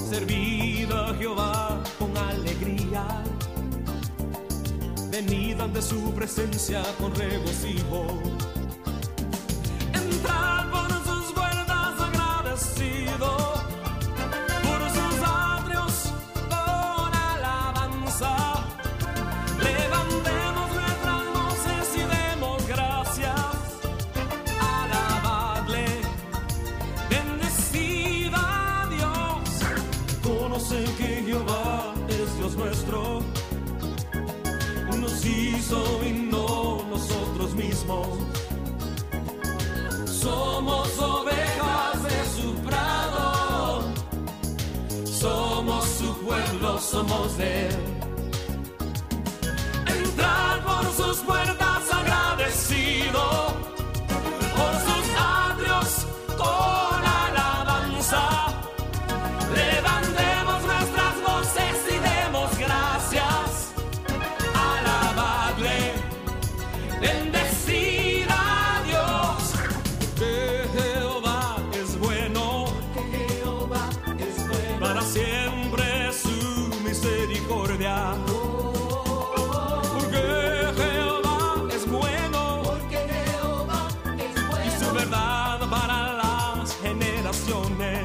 Servid a Jehová con alegría, venid ante su presencia con regocijo. Entrad por sus puertas agradecido, por sus atrios con alabanza. Levantemos nuestras voces y demos gracias. Alabadle, bendecid a Dios. Conoced que Jehová es Dios nuestro, nos hizo y no nosotros mismos. Somos ovejas de su prado, somos su pueblo, somos de él. Entrad por sus puertas agradecido, por sus atrios con alabanza. Levantemos nuestras voces y demos gracias. Alabadle, bendecid a Dios. Que Jehová es bueno, para siempre su misericordia. Porque Jehová es bueno, y su verdad para las generaciones.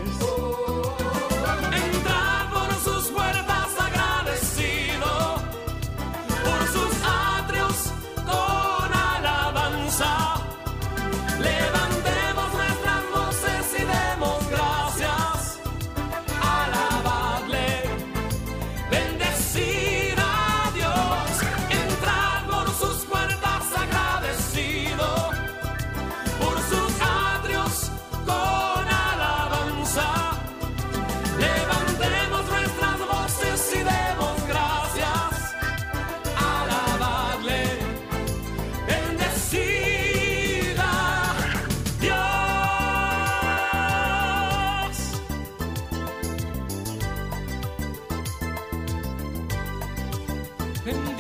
Entrad por sus puertas agradecido, por sus atrios con alabanza. Levantemos nuestras voces y demos gracias. Alabadle, bendecid a Dios. Entrad por sus puertas agradecido, por sus atrios con alabanza. Levantemos nuestras voces y demos gracias. Alabadle, bendecid a Dios. Bendecid